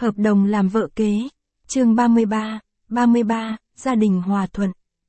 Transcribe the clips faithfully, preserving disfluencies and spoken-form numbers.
Hợp đồng làm vợ kế. Chương ba mươi ba, ba mươi ba, gia đình hòa thuận.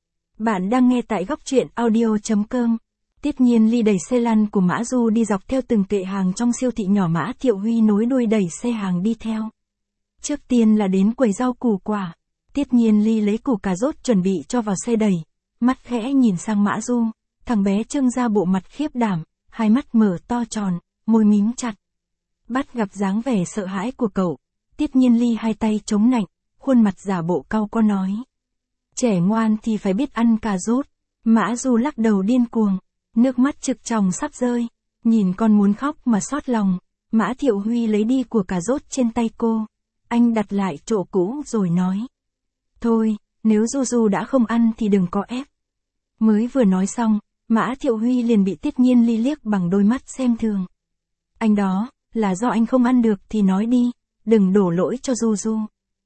Bạn đang nghe tại góc truyện audio chấm com. Tiết Nhiên Ly đẩy xe lăn của Mã Du đi dọc theo từng kệ hàng trong siêu thị nhỏ, Mã Thiệu Huy nối đuôi đẩy xe hàng đi theo. Trước tiên là đến quầy rau củ quả. Tiết Nhiên Ly lấy củ cà rốt chuẩn bị cho vào xe đẩy. Mắt khẽ nhìn sang Mã Du, thằng bé trưng ra bộ mặt khiếp đảm, hai mắt mở to tròn, môi mím chặt. Bắt gặp dáng vẻ sợ hãi của cậu, Tiết Nhiên Ly hai tay chống nạnh, khuôn mặt giả bộ cau có nói. Trẻ ngoan thì phải biết ăn cà rốt. Mã Du lắc đầu điên cuồng, nước mắt trực tròng sắp rơi, nhìn con muốn khóc mà xót lòng. Mã Thiệu Huy lấy đi của cà rốt trên tay cô, anh đặt lại chỗ cũ rồi nói. Thôi, nếu Du Du đã không ăn thì đừng có ép. Mới vừa nói xong, Mã Thiệu Huy liền bị Tiết Nhiên Ly liếc bằng đôi mắt xem thường. Anh đó, là do anh không ăn được thì nói đi, đừng đổ lỗi cho Du Du.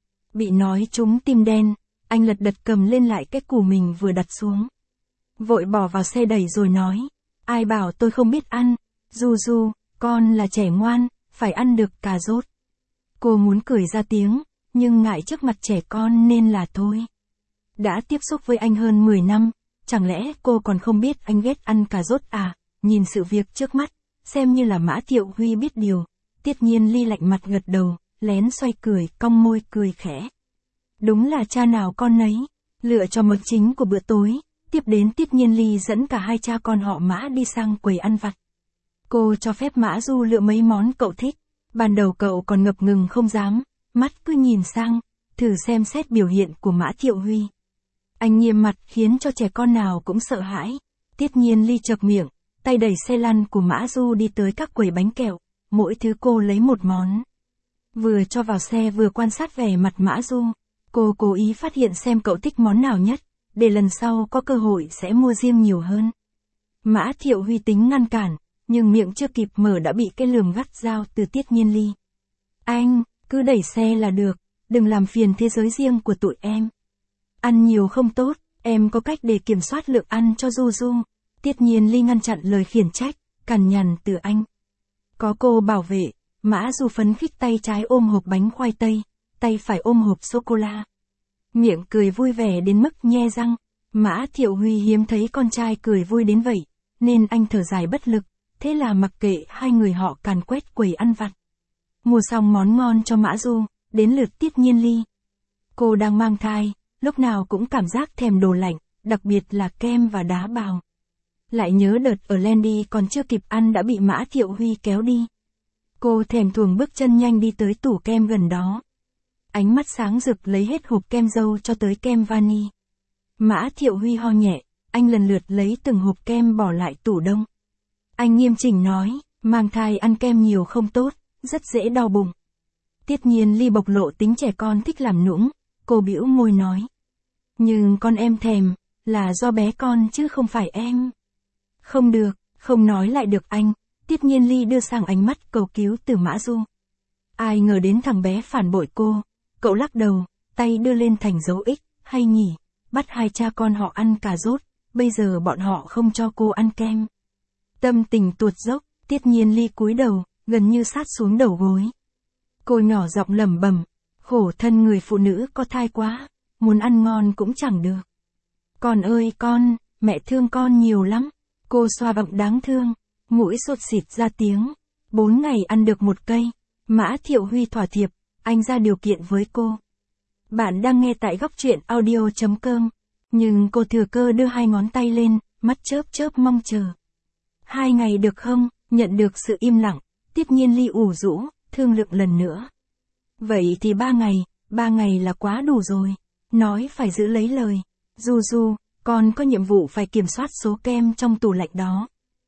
Bị nói trúng tim đen, anh lật đật cầm lên lại cái củ mình vừa đặt xuống. Vội bỏ vào xe đẩy rồi nói, ai bảo tôi không biết ăn, Du Du, con là trẻ ngoan, phải ăn được cà rốt. Cô muốn cười ra tiếng, nhưng ngại trước mặt trẻ con nên là thôi. Đã tiếp xúc với anh hơn mười năm, chẳng lẽ cô còn không biết anh ghét ăn cà rốt à? Nhìn sự việc trước mắt, xem như là Mã Thiệu Huy biết điều. Tiết Nhiên Ly lạnh mặt gật đầu, lén xoay cười, cong môi cười khẽ. Đúng là cha nào con nấy, lựa cho món chính của bữa tối. Tiếp đến Tiết Nhiên Ly dẫn cả hai cha con họ Mã đi sang quầy ăn vặt. Cô cho phép Mã Du lựa mấy món cậu thích. Ban đầu cậu còn ngập ngừng không dám, mắt cứ nhìn sang, thử xem xét biểu hiện của Mã Thiệu Huy. Anh nghiêm mặt khiến cho trẻ con nào cũng sợ hãi. Tiết Nhiên Ly chợp miệng, tay đẩy xe lăn của Mã Du đi tới các quầy bánh kẹo, mỗi thứ cô lấy một món. Vừa cho vào xe vừa quan sát vẻ mặt Mã Du, cô cố ý phát hiện xem cậu thích món nào nhất, để lần sau có cơ hội sẽ mua riêng nhiều hơn. Mã Thiệu Huy tính ngăn cản, nhưng miệng chưa kịp mở đã bị cái lườm gắt gao từ Tiết Nhiên Ly. Anh, cứ đẩy xe là được, đừng làm phiền thế giới riêng của tụi em. Ăn nhiều không tốt, em có cách để kiểm soát lượng ăn cho Du Du. Tiết Nhiên Ly ngăn chặn lời khiển trách, cằn nhằn từ anh. Có cô bảo vệ, Mã Du phấn khích tay trái ôm hộp bánh khoai tây, tay phải ôm hộp sô-cô-la. Miệng cười vui vẻ đến mức nhe răng. Mã Thiệu Huy hiếm thấy con trai cười vui đến vậy, nên anh thở dài bất lực, thế là mặc kệ hai người họ càn quét quầy ăn vặt. Mua xong món ngon cho Mã Du, đến lượt Tiết Nhiên Ly. Cô đang mang thai, lúc nào cũng cảm giác thèm đồ lạnh, đặc biệt là kem và đá bào. Lại nhớ đợt ở Landy còn chưa kịp ăn đã bị Mã Thiệu Huy kéo đi. Cô thèm thuồng bước chân nhanh đi tới tủ kem gần đó. Ánh mắt sáng rực lấy hết hộp kem dâu cho tới kem vani. Mã Thiệu Huy ho nhẹ, anh lần lượt lấy từng hộp kem bỏ lại tủ đông. Anh nghiêm chỉnh nói, mang thai ăn kem nhiều không tốt, rất dễ đau bụng. Tiết Nhiên Ly bộc lộ tính trẻ con thích làm nũng, cô bĩu môi nói. Nhưng con em thèm, là do bé con chứ không phải em. Không được, không nói lại được anh. Tiết Nhiên Ly đưa sang ánh mắt cầu cứu từ Mã Du. Ai ngờ đến thằng bé phản bội cô. Cậu lắc đầu, tay đưa lên thành dấu X, hay nhỉ, bắt hai cha con họ ăn cà rốt, bây giờ bọn họ không cho cô ăn kem. Tâm tình tuột dốc, Tiết Nhiên Ly cúi đầu, gần như sát xuống đầu gối. Cô nhỏ giọng lẩm bẩm, khổ thân người phụ nữ có thai quá, muốn ăn ngon cũng chẳng được. Con ơi con, mẹ thương con nhiều lắm. Cô xoa bụng đáng thương, mũi sột xịt ra tiếng. Bốn ngày ăn được một cây. Mã Thiệu Huy thỏa thiệp, anh ra điều kiện với cô. Bạn đang nghe tại góc truyện audio chấm com. Nhưng cô thừa cơ đưa hai ngón tay lên, mắt chớp chớp mong chờ. Hai ngày được không? Nhận được sự im lặng, Tiết Nhiên Ly ủ rũ, thương lượng lần nữa. Vậy thì ba ngày, ba ngày là quá đủ rồi. Nói phải giữ lấy lời. Du Du, con có nhiệm vụ phải kiểm soát số kem trong tủ lạnh đó.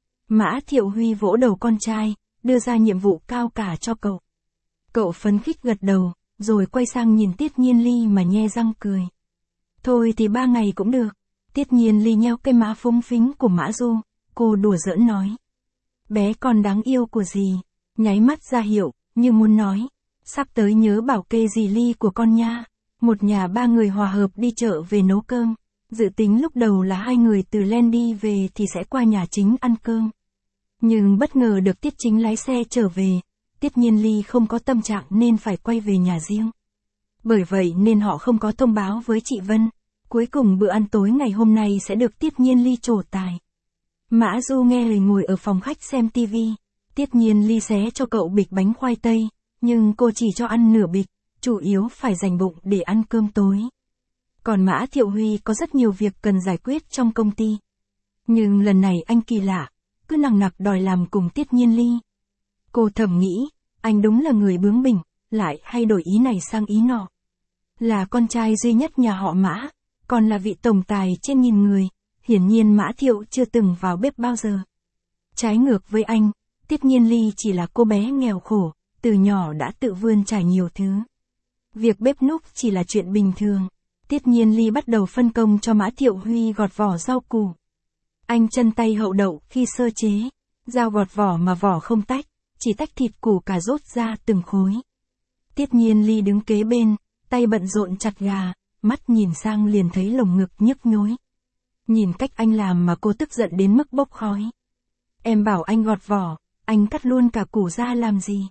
Mã Thiệu Huy vỗ đầu con trai, đưa ra nhiệm vụ cao cả cho cậu. Cậu phấn khích gật đầu, rồi quay sang nhìn Tiết Nhiên Ly mà nhe răng cười. Thôi thì ba ngày cũng được. Tiết Nhiên Ly nheo cái má phúng phính của Mã Du, cô đùa giỡn nói. Bé con đáng yêu của dì, nháy mắt ra hiệu, như muốn nói. Sắp tới nhớ bảo kê dì Ly của con nha. Một nhà ba người hòa hợp đi chợ về nấu cơm. Dự tính lúc đầu là hai người từ Landy về thì sẽ qua nhà chính ăn cơm. Nhưng bất ngờ được Tiết Chính lái xe trở về. Tiết Nhiên Ly không có tâm trạng nên phải quay về nhà riêng. Bởi vậy nên họ không có thông báo với chị Vân. Cuối cùng bữa ăn tối ngày hôm nay sẽ được Tiết Nhiên Ly trổ tài. Mã Du nghe lời ngồi ở phòng khách xem tivi. Tiết Nhiên Ly xé cho cậu bịch bánh khoai tây, nhưng cô chỉ cho ăn nửa bịch, chủ yếu phải dành bụng để ăn cơm tối. Còn Mã Thiệu Huy có rất nhiều việc cần giải quyết trong công ty. Nhưng lần này anh kỳ lạ, cứ nằng nặc đòi làm cùng Tiết Nhiên Ly. Cô thầm nghĩ, anh đúng là người bướng bỉnh, lại hay đổi ý này sang ý nọ. Là con trai duy nhất nhà họ Mã, còn là vị tổng tài trên nghìn người, hiển nhiên Mã Thiệu chưa từng vào bếp bao giờ. Trái ngược với anh, Tiết Nhiên Ly chỉ là cô bé nghèo khổ, từ nhỏ đã tự vươn trải nhiều thứ. Việc bếp núc chỉ là chuyện bình thường. Tiết Nhiên Ly bắt đầu phân công cho Mã Thiệu Huy gọt vỏ rau củ. Anh chân tay hậu đậu khi sơ chế, dao gọt vỏ mà vỏ không tách, chỉ tách thịt củ cà rốt ra từng khối. Tiết Nhiên Ly đứng kế bên, tay bận rộn chặt gà, mắt nhìn sang liền thấy lồng ngực nhức nhối. Nhìn cách anh làm mà cô tức giận đến mức bốc khói. Em bảo anh gọt vỏ, anh cắt luôn cả củ ra làm gì?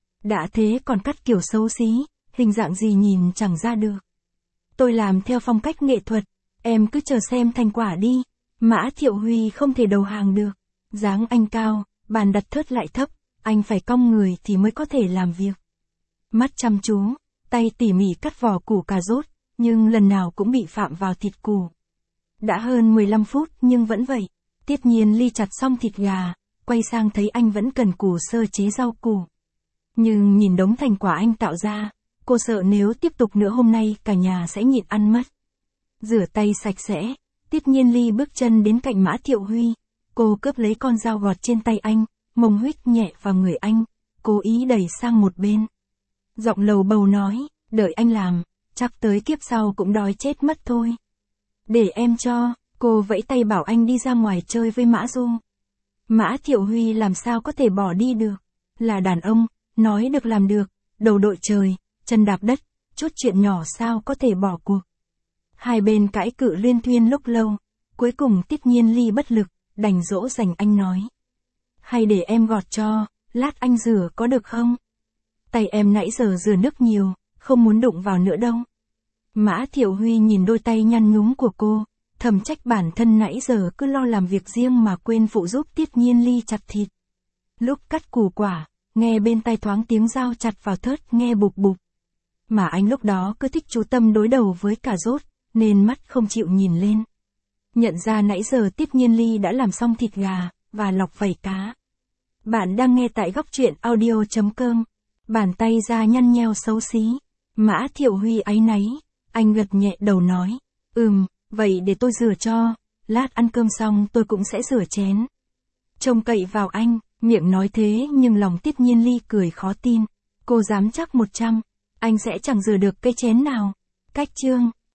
Đã thế còn cắt kiểu xấu xí, hình dạng gì nhìn chẳng ra được. Tôi làm theo phong cách nghệ thuật, em cứ chờ xem thành quả đi. Mã Thiệu Huy không thể đầu hàng được. Dáng anh cao, bàn đặt thớt lại thấp, anh phải cong người thì mới có thể làm việc. Mắt chăm chú, tay tỉ mỉ cắt vỏ củ cà rốt, nhưng lần nào cũng bị phạm vào thịt củ. Đã hơn mười lăm phút nhưng vẫn vậy. Tiết Nhiên Ly chặt xong thịt gà, quay sang thấy anh vẫn cần củ sơ chế rau củ. Nhưng nhìn đống thành quả anh tạo ra, cô sợ nếu tiếp tục nữa hôm nay cả nhà sẽ nhịn ăn mất. Rửa tay sạch sẽ, Tiết Nhiên Ly bước chân đến cạnh Mã Thiệu Huy. Cô cướp lấy con dao gọt trên tay anh, mông huých nhẹ vào người anh, cố ý đẩy sang một bên. Giọng lầu bầu nói, đợi anh làm, chắc tới kiếp sau cũng đói chết mất thôi. Để em cho, cô vẫy tay bảo anh đi ra ngoài chơi với Mã Du. Mã Thiệu Huy làm sao có thể bỏ đi được, là đàn ông, nói được làm được, đầu đội trời, chân đạp đất, chút chuyện nhỏ sao có thể bỏ cuộc. Hai bên cãi cự liên thuyên lúc lâu, cuối cùng Tiết Nhiên Ly bất lực, đành dỗ dành anh nói. Hay để em gọt cho, lát anh rửa có được không? Tay em nãy giờ rửa nước nhiều, không muốn đụng vào nữa đâu. Mã Thiệu Huy nhìn đôi tay nhăn nhúm của cô, thầm trách bản thân nãy giờ cứ lo làm việc riêng mà quên phụ giúp Tiết Nhiên Ly chặt thịt. Lúc cắt củ quả, nghe bên tai thoáng tiếng dao chặt vào thớt nghe bụp bụp. Mà anh lúc đó cứ thích chú tâm đối đầu với cà rốt, nên mắt không chịu nhìn lên. Nhận ra nãy giờ Tiết Nhiên Ly đã làm xong thịt gà, và lọc vảy cá. Bạn đang nghe tại góc truyện audio chấm com. Bàn tay ra nhăn nheo xấu xí. Mã Thiệu Huy áy náy, anh gật nhẹ đầu nói. Ừm, vậy để tôi rửa cho, lát ăn cơm xong tôi cũng sẽ rửa chén. Trông cậy vào anh, miệng nói thế nhưng lòng Tiết Nhiên Ly cười khó tin. Cô dám chắc một trăm, anh sẽ chẳng rửa được cái chén nào. Cách chương.